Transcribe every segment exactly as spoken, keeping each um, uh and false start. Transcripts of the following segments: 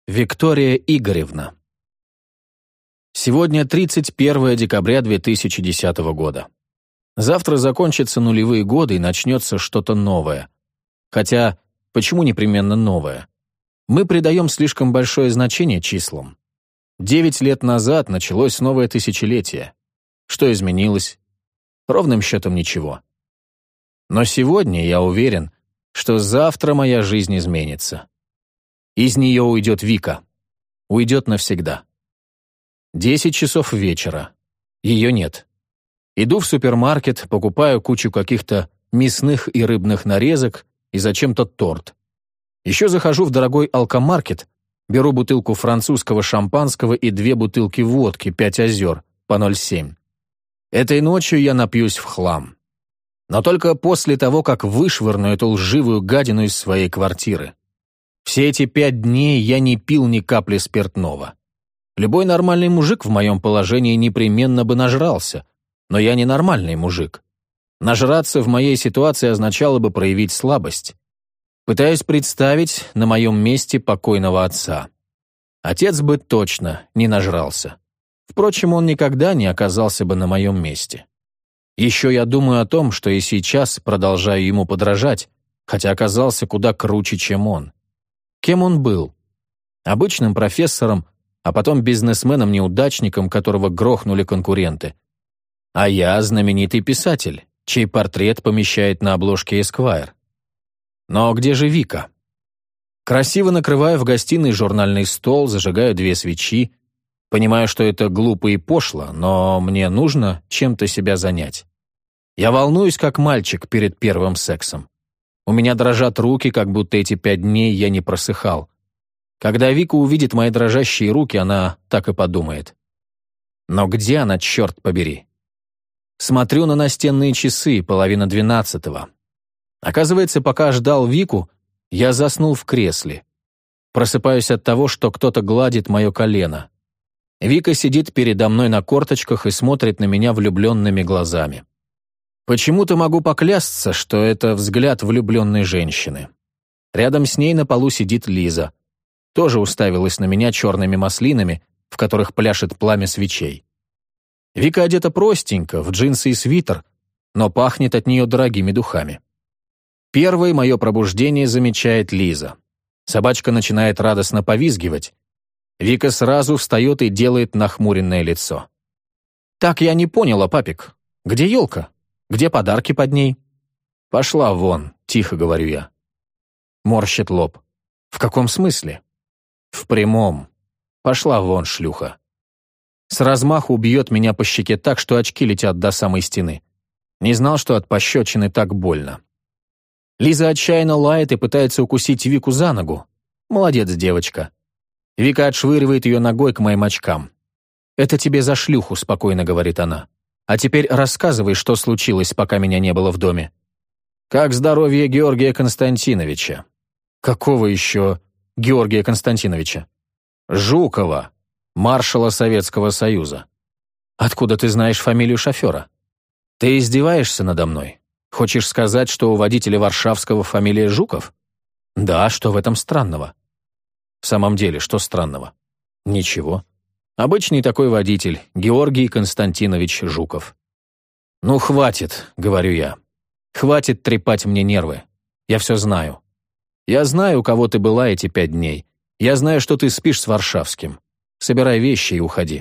Виктория Игоревна. Сегодня тридцать первое декабря две тысячи десятого года. Завтра закончатся нулевые годы и начнется что-то новое. Хотя, почему непременно новое? Мы придаем слишком большое значение числам. Девять лет назад началось новое тысячелетие. Что изменилось? Ровным счетом ничего. Но сегодня я уверен, что завтра моя жизнь изменится. Из нее уйдет Вика. Уйдет навсегда. Десять часов вечера. Ее нет. Иду в супермаркет, покупаю кучу каких-то мясных и рыбных нарезок и зачем-то торт. Еще захожу в дорогой алкомаркет, беру бутылку французского шампанского и две бутылки водки «Пять озер» по ноль семь. Этой ночью я напьюсь в хлам. Но только после того, как вышвырну эту лживую гадину из своей квартиры. Все эти пять дней я не пил ни капли спиртного. Любой нормальный мужик в моем положении непременно бы нажрался, но я не нормальный мужик. Нажраться в моей ситуации означало бы проявить слабость. Пытаюсь представить на моем месте покойного отца. Отец бы точно не нажрался. Впрочем, он никогда не оказался бы на моем месте. Еще я думаю о том, что и сейчас продолжаю ему подражать, хотя оказался куда круче, чем он. Кем он был? Обычным профессором, а потом бизнесменом-неудачником, которого грохнули конкуренты. А я знаменитый писатель, чей портрет помещает на обложке Esquire. Но где же Вика? Красиво накрываю в гостиной журнальный стол, зажигаю две свечи. Понимаю, что это глупо и пошло, но мне нужно чем-то себя занять. Я волнуюсь, как мальчик перед первым сексом. У меня дрожат руки, как будто эти пять дней я не просыхал. Когда Вика увидит мои дрожащие руки, она так и подумает. Но где она, черт побери? Смотрю на настенные часы, половина двенадцатого. Оказывается, пока ждал Вику, я заснул в кресле. Просыпаюсь от того, что кто-то гладит мое колено. Вика сидит передо мной на корточках и смотрит на меня влюбленными глазами. Почему-то могу поклясться, что это взгляд влюбленной женщины. Рядом с ней на полу сидит Лиза. Тоже уставилась на меня черными маслинами, в которых пляшет пламя свечей. Вика одета простенько, в джинсы и свитер, но пахнет от нее дорогими духами. Первое мое пробуждение замечает Лиза. Собачка начинает радостно повизгивать. Вика сразу встает и делает нахмуренное лицо. «Так я не поняла, папик. Где елка? Где подарки под ней?» «Пошла вон», — тихо говорю я. Морщит лоб. «В каком смысле?» «В прямом. Пошла вон, шлюха». С размаху бьет меня по щеке так, что очки летят до самой стены. Не знал, что от пощечины так больно. Лиза отчаянно лает и пытается укусить Вику за ногу. Молодец, девочка. Вика отшвыривает ее ногой к моим очкам. «Это тебе за шлюху», — спокойно говорит она. «А теперь рассказывай, что случилось, пока меня не было в доме». «Как здоровье Георгия Константиновича?» «Какого еще Георгия Константиновича?» «Жукова, маршала Советского Союза». «Откуда ты знаешь фамилию шофера?» «Ты издеваешься надо мной? Хочешь сказать, что у водителя Варшавского фамилия Жуков?» «Да, что в этом странного?» «В самом деле, что странного?» «Ничего. Обычный такой водитель, Георгий Константинович Жуков». «Ну, хватит», — говорю я. «Хватит трепать мне нервы. Я все знаю. Я знаю, у кого ты была эти пять дней. Я знаю, что ты спишь с Варшавским. Собирай вещи и уходи».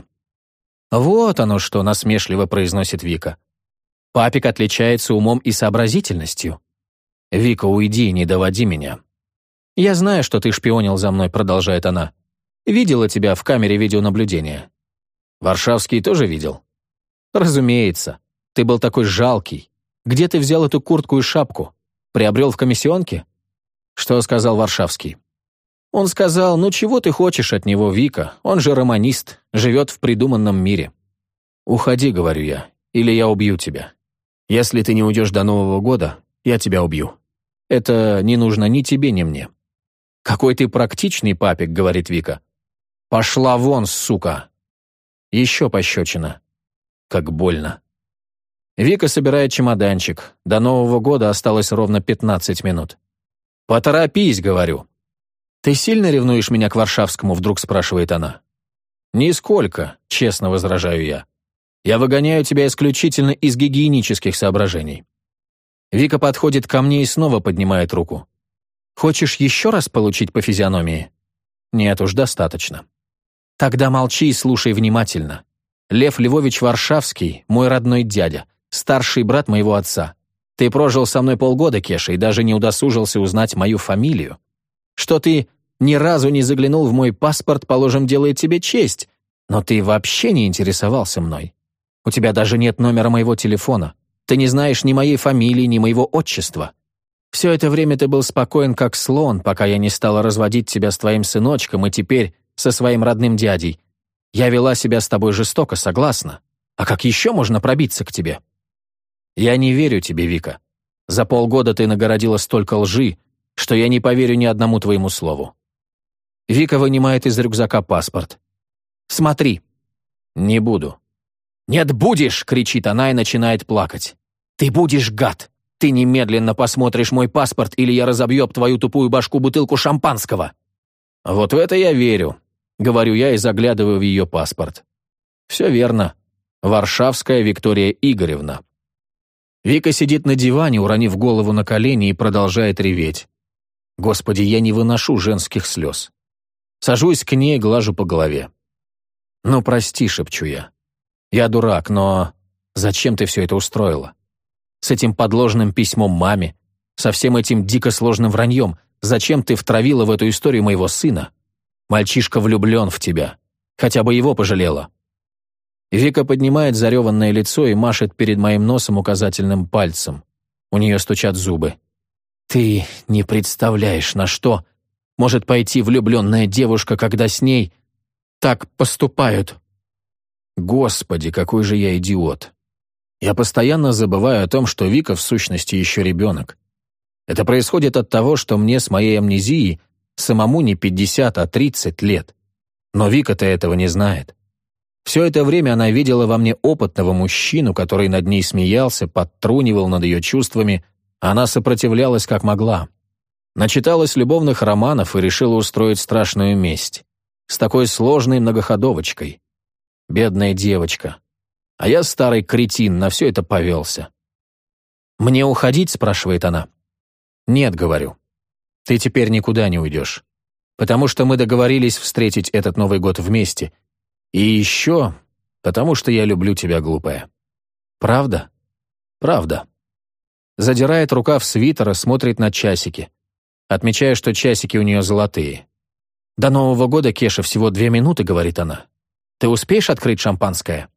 «Вот оно что», — насмешливо произносит Вика. «Папик отличается умом и сообразительностью». «Вика, уйди, не доводи меня». «Я знаю, что ты шпионил за мной», — продолжает она. «Видела тебя в камере видеонаблюдения». «Варшавский тоже видел?» «Разумеется. Ты был такой жалкий. Где ты взял эту куртку и шапку? Приобрел в комиссионке?» «Что сказал Варшавский?» «Он сказал, ну чего ты хочешь от него, Вика? Он же романист, живет в придуманном мире». «Уходи», — говорю я, — «или я убью тебя. Если ты не уйдешь до Нового года, я тебя убью. Это не нужно ни тебе, ни мне». «Какой ты практичный, папик», — говорит Вика. «Пошла вон, сука!» Еще пощечина. Как больно. Вика собирает чемоданчик. До Нового года осталось ровно пятнадцать минут. «Поторопись», — говорю. «Ты сильно ревнуешь меня к Варшавскому?» — вдруг спрашивает она. «Нисколько», — честно возражаю я. «Я выгоняю тебя исключительно из гигиенических соображений». Вика подходит ко мне и снова поднимает руку. «Хочешь еще раз получить по физиономии?» «Нет уж, достаточно». «Тогда молчи и слушай внимательно. Лев Львович Варшавский — мой родной дядя, старший брат моего отца. Ты прожил со мной полгода, Кеша, и даже не удосужился узнать мою фамилию. Что ты ни разу не заглянул в мой паспорт, положим, делает тебе честь, но ты вообще не интересовался мной. У тебя даже нет номера моего телефона. Ты не знаешь ни моей фамилии, ни моего отчества. Все это время ты был спокоен, как слон, пока я не стала разводить тебя с твоим сыночком и теперь со своим родным дядей. Я вела себя с тобой жестоко, согласна. А как еще можно пробиться к тебе? Я не верю тебе, Вика. За полгода ты нагородила столько лжи, что я не поверю ни одному твоему слову». Вика вынимает из рюкзака паспорт. «Смотри». «Не буду». «Нет, будешь!» — кричит она и начинает плакать. «Ты будешь, гад! Ты немедленно посмотришь мой паспорт, или я разобью об твою тупую башку бутылку шампанского!» «Вот в это я верю», — говорю я и заглядываю в ее паспорт. «Все верно. Варшавская Виктория Игоревна». Вика сидит на диване, уронив голову на колени, и продолжает реветь. Господи, я не выношу женских слез. Сажусь к ней, глажу по голове. «Ну, прости», — шепчу я. «Я дурак, но зачем ты все это устроила? С этим подложным письмом маме, со всем этим дико сложным враньем, зачем ты втравила в эту историю моего сына? Мальчишка влюблен в тебя. Хотя бы его пожалела». Вика поднимает зареванное лицо и машет перед моим носом указательным пальцем. У нее стучат зубы. «Ты не представляешь, на что может пойти влюбленная девушка, когда с ней так поступают». Господи, какой же я идиот. Я постоянно забываю о том, что Вика в сущности еще ребенок. Это происходит от того, что мне с моей амнезией самому не пятьдесят, а тридцать лет. Но Вика-то этого не знает. Все это время она видела во мне опытного мужчину, который над ней смеялся, подтрунивал над ее чувствами, а она сопротивлялась как могла. Начиталась любовных романов и решила устроить страшную месть. С такой сложной многоходовочкой. Бедная девочка. А я, старый кретин, на все это повелся. «Мне уходить?» — спрашивает она. «Нет», — говорю. «Ты теперь никуда не уйдешь. Потому что мы договорились встретить этот Новый год вместе. И еще потому что я люблю тебя, глупая». «Правда?» «Правда». Задирает рукав свитера, смотрит на часики. Отмечаю, что часики у нее золотые. «До Нового года, Кеша, всего две минуты», — говорит она. «Ты успеешь открыть шампанское?»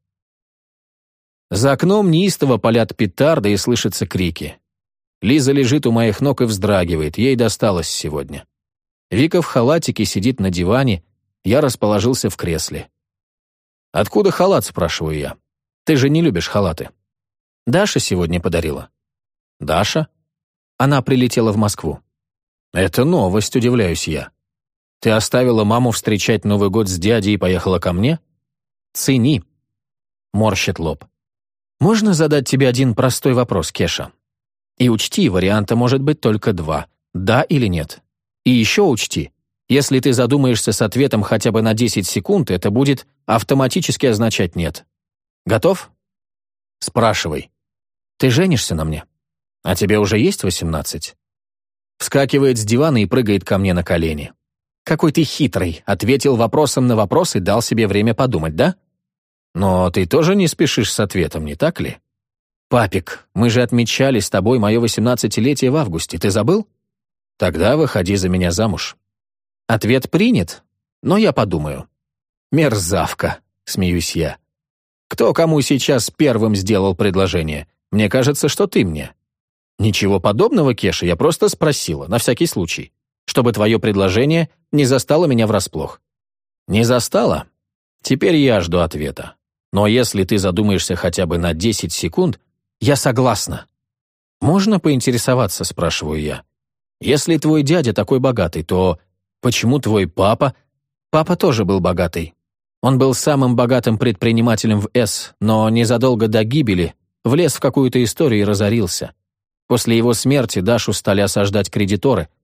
За окном неистово палят петарды и слышатся крики. Лиза лежит у моих ног и вздрагивает, ей досталось сегодня. Вика в халатике сидит на диване, я расположился в кресле. «Откуда халат?» — спрашиваю я. «Ты же не любишь халаты». «Даша сегодня подарила». «Даша?» Она прилетела в Москву. «Это новость», — удивляюсь я. «Ты оставила маму встречать Новый год с дядей и поехала ко мне?» «Цени», — морщит лоб. «Можно задать тебе один простой вопрос, Кеша? И учти, варианта может быть только два — да или нет. И еще учти, если ты задумаешься с ответом хотя бы на десять секунд, это будет автоматически означать «нет». Готов?» «Спрашивай. Ты женишься на мне? А тебе уже есть восемнадцать?» Вскакивает с дивана и прыгает ко мне на колени. «Какой ты хитрый!» — ответил вопросом на вопрос и дал себе время подумать, да? «Но ты тоже не спешишь с ответом, не так ли?» «Папик, мы же отмечали с тобой мое восемнадцатилетие в августе, ты забыл?» «Тогда выходи за меня замуж». Ответ принят, но я подумаю. «Мерзавка», — смеюсь я. «Кто кому сейчас первым сделал предложение? Мне кажется, что ты мне». «Ничего подобного, Кеша, я просто спросила, на всякий случай, чтобы твое предложение не застало меня врасплох». «Не застало? Теперь я жду ответа. Но если ты задумаешься хотя бы на десять секунд, я согласна». «Можно поинтересоваться?» — спрашиваю я. «Если твой дядя такой богатый, то почему твой папа...» «Папа тоже был богатый. Он был самым богатым предпринимателем в С, но незадолго до гибели влез в какую-то историю и разорился. После его смерти Дашу стали осаждать кредиторы.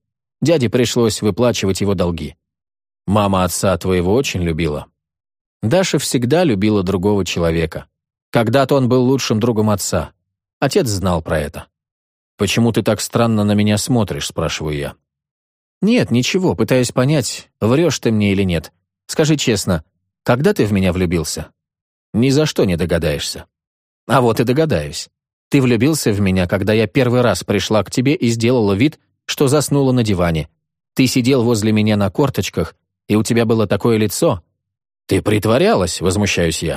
Дяде пришлось выплачивать его долги. Мама отца твоего очень любила. Даша всегда любила другого человека. Когда-то он был лучшим другом отца. Отец знал про это. «Почему ты так странно на меня смотришь?» – спрашиваю я. «Нет, ничего, пытаюсь понять, врешь ты мне или нет. Скажи честно, когда ты в меня влюбился?» «Ни за что не догадаешься». «А вот и догадаюсь. Ты влюбился в меня, когда я первый раз пришла к тебе и сделала вид, что заснула на диване. Ты сидел возле меня на корточках, и у тебя было такое лицо». «Ты притворялась», — возмущаюсь я.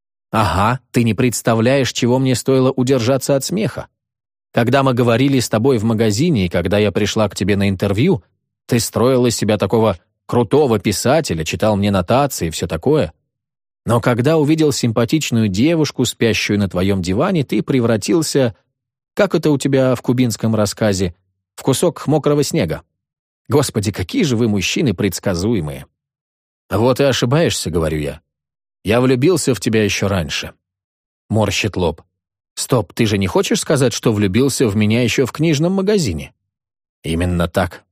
«Ага, ты не представляешь, чего мне стоило удержаться от смеха. Когда мы говорили с тобой в магазине, и когда я пришла к тебе на интервью, ты строил из себя такого крутого писателя, читал мне нотации и все такое. Но когда увидел симпатичную девушку, спящую на твоем диване, ты превратился, как это у тебя в кубинском рассказе, в кусок мокрого снега. Господи, какие же вы, мужчины, предсказуемые!» «Вот и ошибаешься», — говорю я. «Я влюбился в тебя еще раньше». Морщит лоб. «Стоп, ты же не хочешь сказать, что влюбился в меня еще в книжном магазине?» «Именно так».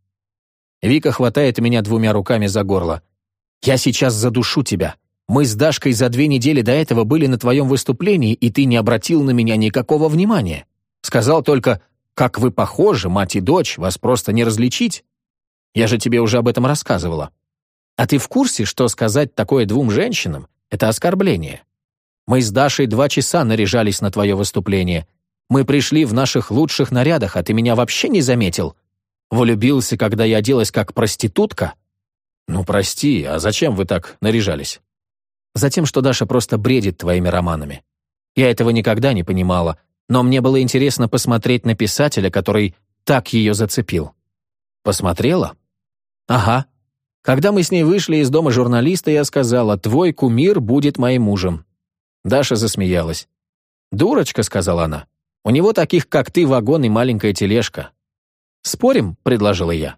Вика хватает меня двумя руками за горло. «Я сейчас задушу тебя. Мы с Дашкой за две недели до этого были на твоем выступлении, и ты не обратил на меня никакого внимания. Сказал только, как вы похожи, мать и дочь, вас просто не различить. Я же тебе уже об этом рассказывала. А ты в курсе, что сказать такое двум женщинам — это оскорбление? Мы с Дашей два часа наряжались на твое выступление. Мы пришли в наших лучших нарядах, а ты меня вообще не заметил. Влюбился, когда я оделась как проститутка? Ну, прости, а зачем вы так наряжались? Затем, что Даша просто бредит твоими романами. Я этого никогда не понимала, но мне было интересно посмотреть на писателя, который так ее зацепил. Посмотрела? Ага. Когда мы с ней вышли из дома журналиста, я сказала, «Твой кумир будет моим мужем». Даша засмеялась. «Дурочка», — сказала она, — «у него таких, как ты, вагон и маленькая тележка». «Спорим?» — предложила я.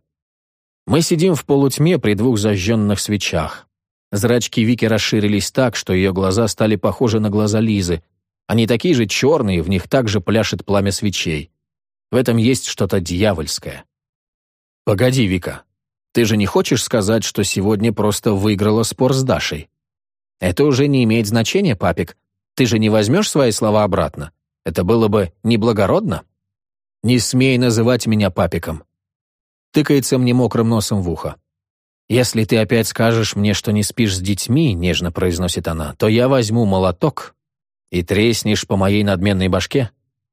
Мы сидим в полутьме при двух зажженных свечах. Зрачки Вики расширились так, что ее глаза стали похожи на глаза Лизы. Они такие же черные, в них также пляшет пламя свечей. В этом есть что-то дьявольское. «Погоди, Вика. Ты же не хочешь сказать, что сегодня просто выиграла спор с Дашей? Это уже не имеет значения, папик. Ты же не возьмешь свои слова обратно? Это было бы неблагородно? Не смей называть меня папиком. Тыкается мне мокрым носом в ухо. Если ты опять скажешь мне, что не спишь с детьми, нежно произносит она, то я возьму молоток и треснешь по моей надменной башке.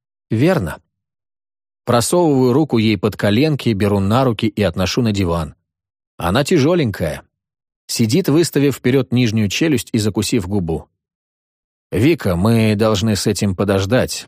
Верно. Просовываю руку ей под коленки, беру на руки и отношу на диван. Она тяжеленькая. Сидит, выставив вперед нижнюю челюсть и закусив губу. «Вика, мы должны с этим подождать.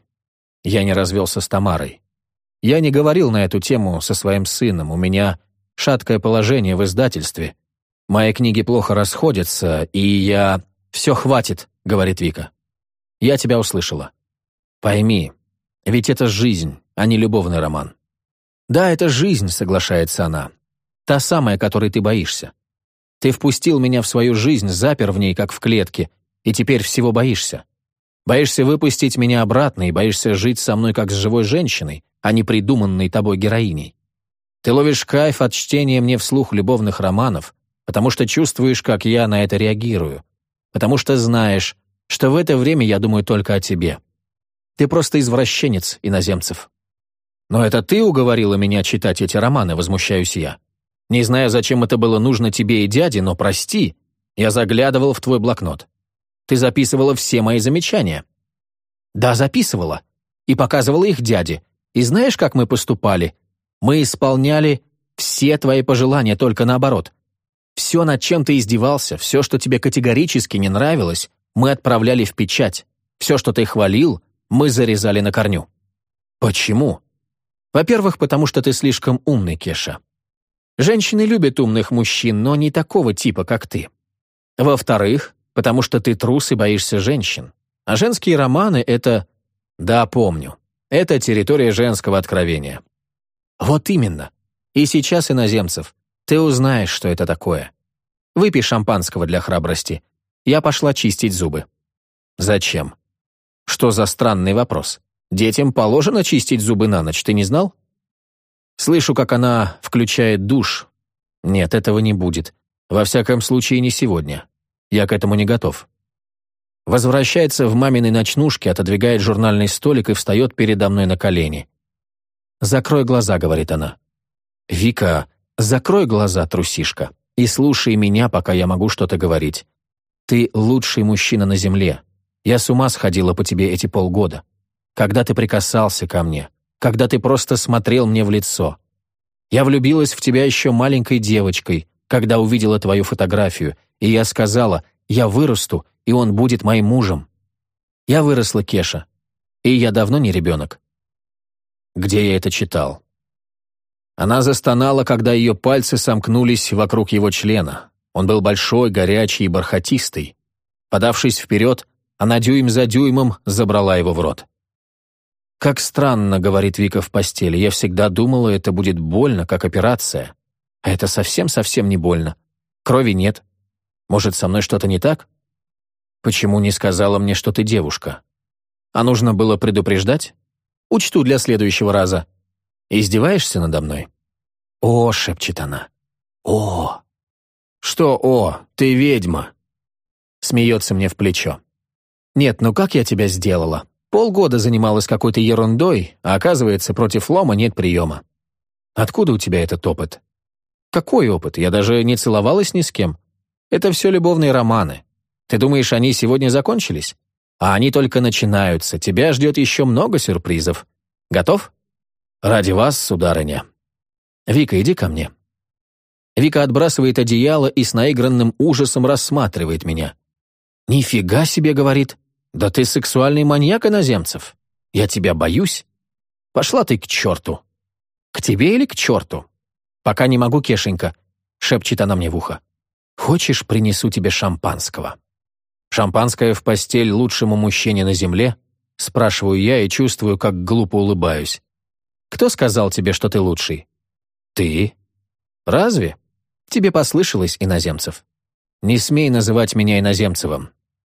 Я не развелся с Тамарой. Я не говорил на эту тему со своим сыном. У меня шаткое положение в издательстве. Мои книги плохо расходятся, и я...» «Все, хватит», — говорит Вика. «Я тебя услышала. Пойми, ведь это жизнь, а не любовный роман». «Да, это жизнь», — соглашается она. «Та самая, которой ты боишься. Ты впустил меня в свою жизнь, запер в ней, как в клетке, и теперь всего боишься. Боишься выпустить меня обратно и боишься жить со мной как с живой женщиной, а не придуманной тобой героиней. Ты ловишь кайф от чтения мне вслух любовных романов, потому что чувствуешь, как я на это реагирую, потому что знаешь, что в это время я думаю только о тебе. Ты просто извращенец, иноземцев». «Но это ты уговорила меня читать эти романы», — возмущаюсь я. «Не знаю, зачем это было нужно тебе и дяде, но прости, я заглядывал в твой блокнот. Ты записывала все мои замечания». «Да, записывала. И показывала их дяде. И знаешь, как мы поступали? Мы исполняли все твои пожелания, только наоборот. Все, над чем ты издевался, все, что тебе категорически не нравилось, мы отправляли в печать. Все, что ты хвалил, мы зарезали на корню». «Почему?» «Во-первых, потому что ты слишком умный, Кеша. Женщины любят умных мужчин, но не такого типа, как ты. Во-вторых, потому что ты трус и боишься женщин. А женские романы — это... Да, помню. Это территория женского откровения». «Вот именно. И сейчас, иноземцев, ты узнаешь, что это такое. Выпей шампанского для храбрости. Я пошла чистить зубы». «Зачем?» «Что за странный вопрос? Детям положено чистить зубы на ночь, ты не знал?» Слышу, как она включает душ. Нет, этого не будет. Во всяком случае, не сегодня. Я к этому не готов. Возвращается в маминой ночнушке, отодвигает журнальный столик и встает передо мной на колени. «Закрой глаза», — говорит она. «Вика, закрой глаза, трусишка, и слушай меня, пока я могу что-то говорить. Ты лучший мужчина на земле. Я с ума сходила по тебе эти полгода. Когда ты прикасался ко мне, когда ты просто смотрел мне в лицо. Я влюбилась в тебя еще маленькой девочкой, когда увидела твою фотографию, и я сказала, я вырасту, и он будет моим мужем. Я выросла, Кеша, и я давно не ребенок». Где я это читал? Она застонала, когда ее пальцы сомкнулись вокруг его члена. Он был большой, горячий и бархатистый. Подавшись вперед, она дюйм за дюймом забрала его в рот. «Как странно», — говорит Вика в постели, — «я всегда думала, это будет больно, как операция. А это совсем-совсем не больно. Крови нет. Может, со мной что-то не так? Почему не сказала мне, что ты девушка? А нужно было предупреждать? Учту для следующего раза. Издеваешься надо мной?» «О», — шепчет она. «О». «Что «о»? Ты ведьма». Смеется мне в плечо. «Нет, ну как я тебя сделала? Полгода занималась какой-то ерундой, а оказывается, против лома нет приема. Откуда у тебя этот опыт?» «Какой опыт? Я даже не целовалась ни с кем. Это все любовные романы. Ты думаешь, они сегодня закончились? А они только начинаются. Тебя ждет еще много сюрпризов. Готов? Ради вас, сударыня. Вика, иди ко мне». Вика отбрасывает одеяло и с наигранным ужасом рассматривает меня. «Нифига себе», — говорит. «Да ты сексуальный маньяк, иноземцев. Я тебя боюсь. Пошла ты к черту». «К тебе или к черту?» «Пока не могу, Кешенька», — шепчет она мне в ухо. «Хочешь, принесу тебе шампанского?» «Шампанское в постель лучшему мужчине на земле?» Спрашиваю я и чувствую, как глупо улыбаюсь. «Кто сказал тебе, что ты лучший?» «Ты». «Разве? Тебе послышалось, иноземцев. Не смей называть меня иноземцевым».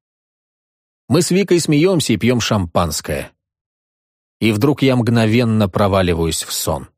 Мы с Викой смеемся и пьем шампанское. И вдруг я мгновенно проваливаюсь в сон.